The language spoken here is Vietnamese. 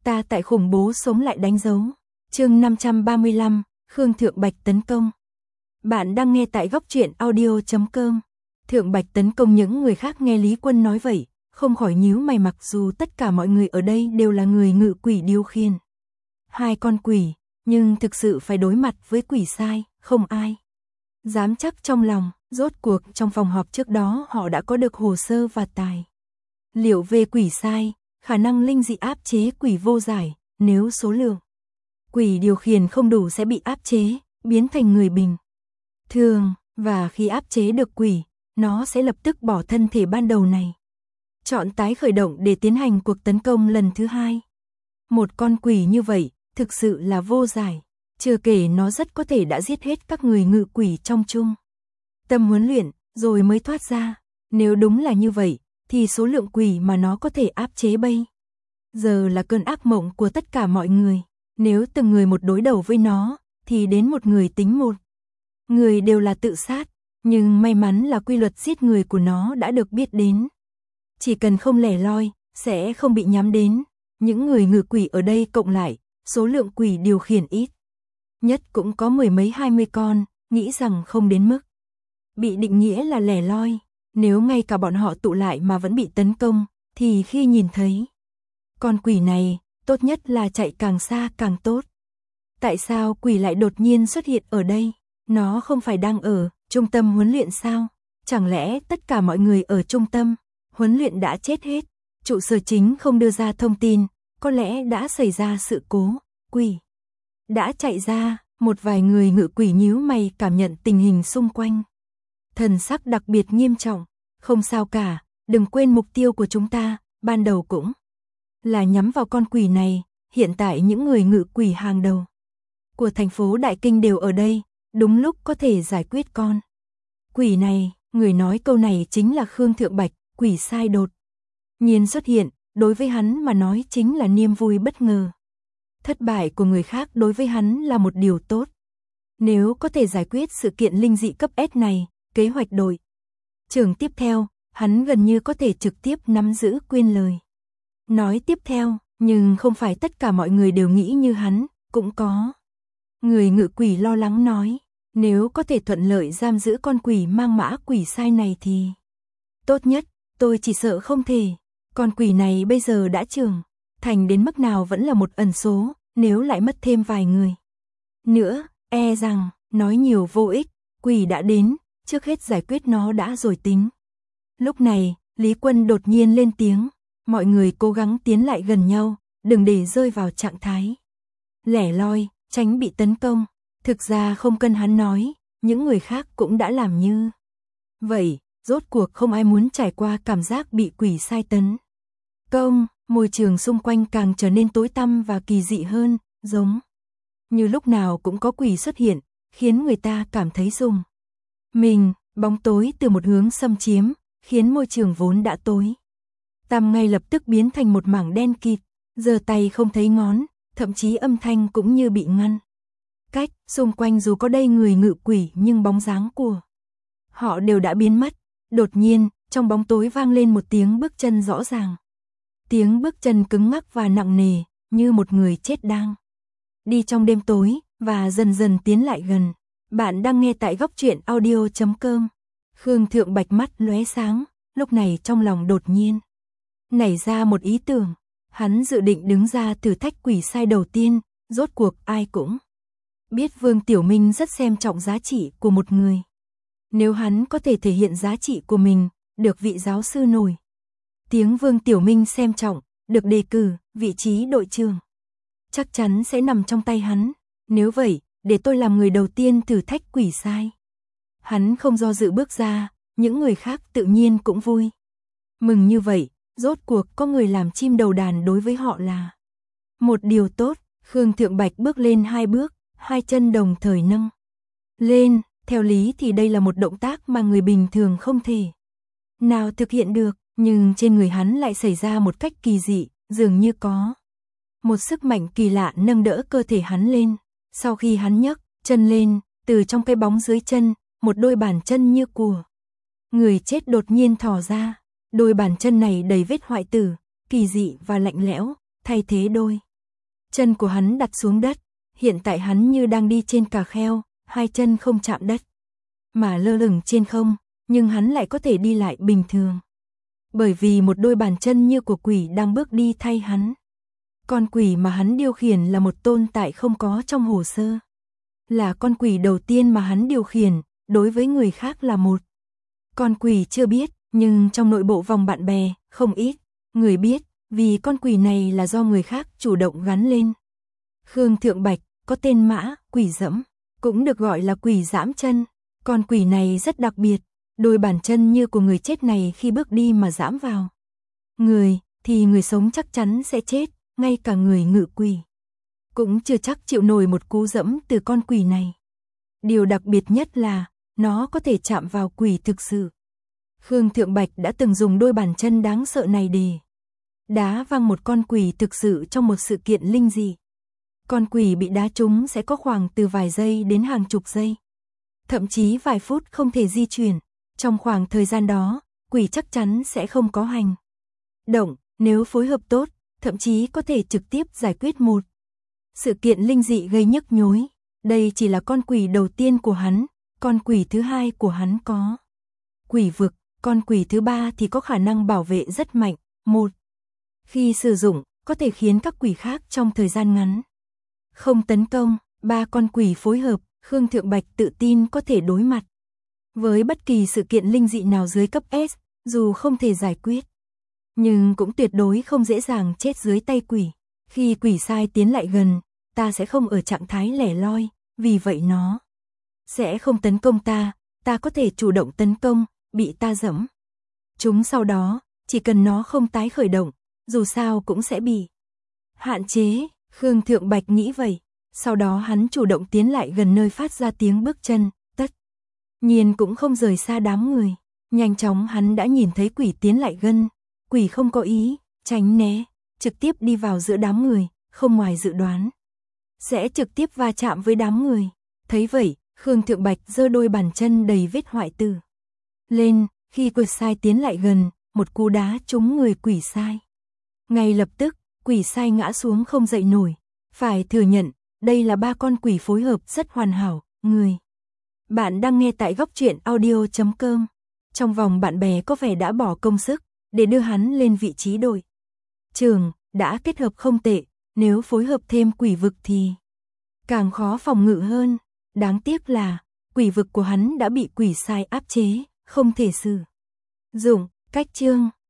Ta tại khủng bố sống lại đánh dấu. Chương 535, Khương Thượng Bạch tấn công. Bạn đang nghe tại góc truyện audio.com. Thượng Bạch tấn công. Những người khác nghe Lý Quân nói vậy, không khỏi nhíu mày, mặc dù tất cả mọi người ở đây đều là người ngự quỷ điều khiển. Hai con quỷ, nhưng thực sự phải đối mặt với quỷ sai, không ai dám chắc trong lòng. Rốt cuộc trong phòng họp trước đó họ đã có được hồ sơ và tài liệu về quỷ sai, khả năng linh dị áp chế quỷ vô giải, nếu số lượng quỷ điều khiển không đủ sẽ bị áp chế, biến thành người bình thường, và khi áp chế được quỷ, nó sẽ lập tức bỏ thân thể ban đầu này, chọn tái khởi động để tiến hành cuộc tấn công lần thứ hai. Một con quỷ như vậy, thực sự là vô giải, chưa kể nó rất có thể đã giết hết các người ngự quỷ trong trung tâm huấn luyện, rồi mới thoát ra. Nếu đúng là như vậy, thì số lượng quỷ mà nó có thể áp chế bây giờ là cơn ác mộng của tất cả mọi người. Nếu từng người một đối đầu với nó, thì đến một người tính một người đều là tự sát. Nhưng may mắn là quy luật giết người của nó đã được biết đến. Chỉ cần không lẻ loi, sẽ không bị nhắm đến. Những người ngự quỷ ở đây cộng lại, số lượng quỷ điều khiển ít nhất cũng có 10 mấy 20 con, nghĩ rằng không đến mức bị định nghĩa là lẻ loi. Nếu ngay cả bọn họ tụ lại mà vẫn bị tấn công, thì khi nhìn thấy con quỷ này, tốt nhất là chạy càng xa càng tốt. Tại sao quỷ lại đột nhiên xuất hiện ở đây? Nó không phải đang ở trung tâm huấn luyện sao? Chẳng lẽ tất cả mọi người ở trung tâm huấn luyện đã chết hết? Trụ sở chính không đưa ra thông tin, có lẽ đã xảy ra sự cố, quỷ đã chạy ra. Một vài người ngự quỷ nhíu mày cảm nhận tình hình xung quanh, thần sắc đặc biệt nghiêm trọng. Không sao cả, đừng quên mục tiêu của chúng ta, ban đầu cũng là nhắm vào con quỷ này. Hiện tại những người ngự quỷ hàng đầu của thành phố Đại Kinh đều ở đây, đúng lúc có thể giải quyết con quỷ này. Người nói câu này chính là Khương Thượng Bạch. Quỷ sai đột nhiên xuất hiện, đối với hắn mà nói chính là niềm vui bất ngờ. Thất bại của người khác đối với hắn là một điều tốt. Nếu có thể giải quyết sự kiện linh dị cấp S này, kế hoạch đội trưởng tiếp theo, hắn gần như có thể trực tiếp nắm giữ quyền lời nói tiếp theo. Nhưng không phải tất cả mọi người đều nghĩ như hắn, cũng có người ngự quỷ lo lắng nói, nếu có thể thuận lợi giam giữ con quỷ mang mã quỷ sai này thì tốt nhất. Tôi chỉ sợ không thể. Con quỷ này bây giờ đã trưởng thành đến mức nào vẫn là một ẩn số, nếu lại mất thêm vài người nữa, e rằng nói nhiều vô ích. Quỷ đã đến, trước hết giải quyết nó đã rồi tính. Lúc này, Lý Quân đột nhiên lên tiếng, mọi người cố gắng tiến lại gần nhau, đừng để rơi vào trạng thái lẻ loi, tránh bị tấn công. Thực ra không cần hắn nói, những người khác cũng đã làm như vậy. Rốt cuộc không ai muốn trải qua cảm giác bị quỷ sai tấn công. Môi trường xung quanh càng trở nên tối tăm và kỳ dị hơn, giống như lúc nào cũng có quỷ xuất hiện, khiến người ta cảm thấy rùng mình. Bóng tối từ một hướng xâm chiếm, khiến môi trường vốn đã tối tăm ngay lập tức biến thành một mảng đen kịt, giơ tay không thấy ngón, thậm chí âm thanh cũng như bị ngăn cách. Xung quanh dù có đây người ngự quỷ nhưng bóng dáng của họ đều đã biến mất. Đột nhiên, trong bóng tối vang lên một tiếng bước chân rõ ràng. Tiếng bước chân cứng ngắc và nặng nề, như một người chết đang đi trong đêm tối, và dần dần tiến lại gần. Bạn đang nghe tại góc truyện audio.com. Khương Thượng Bạch mắt lóe sáng, lúc này trong lòng đột nhiên nảy ra một ý tưởng. Hắn dự định đứng ra thử thách quỷ sai đầu tiên. Rốt cuộc ai cũng biết Vương Tiểu Minh rất xem trọng giá trị của một người. Nếu hắn có thể thể hiện giá trị của mình, được vị giáo sư nổi tiếng Vương Tiểu Minh xem trọng, được đề cử, vị trí đội trưởng chắc chắn sẽ nằm trong tay hắn. Nếu vậy, để tôi làm người đầu tiên thử thách quỷ sai. Hắn không do dự bước ra, những người khác tự nhiên cũng vui mừng như vậy. Rốt cuộc có người làm chim đầu đàn đối với họ là một điều tốt. Khương Thượng Bạch bước lên 2 bước, 2 chân đồng thời nâng lên. Theo lý thì đây là một động tác mà người bình thường không thể nào thực hiện được, nhưng trên người hắn lại xảy ra một cách kỳ dị, dường như có một sức mạnh kỳ lạ nâng đỡ cơ thể hắn lên. Sau khi hắn nhấc chân lên, từ trong cái bóng dưới chân, một đôi bàn chân như của người chết đột nhiên thò ra. Đôi bàn chân này đầy vết hoại tử, kỳ dị và lạnh lẽo, thay thế đôi Chân của hắn đặt xuống đất, hiện tại hắn như đang đi trên cà kheo, hai chân không chạm đất, mà lơ lửng trên không, nhưng hắn lại có thể đi lại bình thường. Bởi vì một đôi bàn chân như của quỷ đang bước đi thay hắn. Con quỷ mà hắn điều khiển là một tồn tại không có trong hồ sơ. Là con quỷ đầu tiên mà hắn điều khiển, đối với người khác là một con quỷ chưa biết, nhưng trong nội bộ vòng bạn bè, không ít người biết, vì con quỷ này là do người khác chủ động gắn lên. Khương Thượng Bạch, có tên Mã, quỷ dẫm, cũng được gọi là quỷ giãm chân. Con quỷ này rất đặc biệt, đôi bàn chân như của người chết này khi bước đi mà giãm vào người, thì người sống chắc chắn sẽ chết, ngay cả người ngự quỷ cũng chưa chắc chịu nổi một cú dẫm từ con quỷ này. Điều đặc biệt nhất là, nó có thể chạm vào quỷ thực sự. Khương Thượng Bạch đã từng dùng đôi bàn chân đáng sợ này để đá văng một con quỷ thực sự trong một sự kiện linh dị. Con quỷ bị đá trúng sẽ có khoảng từ vài giây đến hàng chục giây, thậm chí vài phút không thể di chuyển. Trong khoảng thời gian đó, quỷ chắc chắn sẽ không có hành động, nếu phối hợp tốt, thậm chí có thể trực tiếp giải quyết một sự kiện linh dị gây nhức nhối. Đây chỉ là con quỷ đầu tiên của hắn, con quỷ thứ hai của hắn có quỷ vực, con quỷ thứ ba thì có khả năng bảo vệ rất mạnh. Một, khi sử dụng, có thể khiến các quỷ khác trong thời gian ngắn không tấn công. Ba con quỷ phối hợp, Khương Thượng Bạch tự tin có thể đối mặt với bất kỳ sự kiện linh dị nào dưới cấp S, dù không thể giải quyết, nhưng cũng tuyệt đối không dễ dàng chết dưới tay quỷ. Khi quỷ sai tiến lại gần, ta sẽ không ở trạng thái lẻ loi, vì vậy nó sẽ không tấn công ta có thể chủ động tấn công, bị ta dẫm chúng sau đó, chỉ cần nó không tái khởi động, dù sao cũng sẽ bị hạn chế. Khương Thượng Bạch nghĩ vậy, sau đó hắn chủ động tiến lại gần nơi phát ra tiếng bước chân, tất nhiên cũng không rời xa đám người. Nhanh chóng hắn đã nhìn thấy quỷ tiến lại gần, quỷ không có ý tránh né, trực tiếp đi vào giữa đám người, không ngoài dự đoán sẽ trực tiếp va chạm với đám người. Thấy vậy, Khương Thượng Bạch giơ đôi bàn chân đầy vết hoại tử lên, khi quỷ sai tiến lại gần, một cú đá trúng người quỷ sai. Ngay lập tức, quỷ sai ngã xuống không dậy nổi. Phải thừa nhận, đây là ba con quỷ phối hợp rất hoàn hảo. Người bạn đang nghe tại góc truyện audio.com. Trong vòng bạn bè có vẻ đã bỏ công sức để đưa hắn lên vị trí đội trưởng, đã kết hợp không tệ, nếu phối hợp thêm quỷ vực thì càng khó phòng ngự hơn. Đáng tiếc là, quỷ vực của hắn đã bị quỷ sai áp chế, không thể sử dụng. Cách chương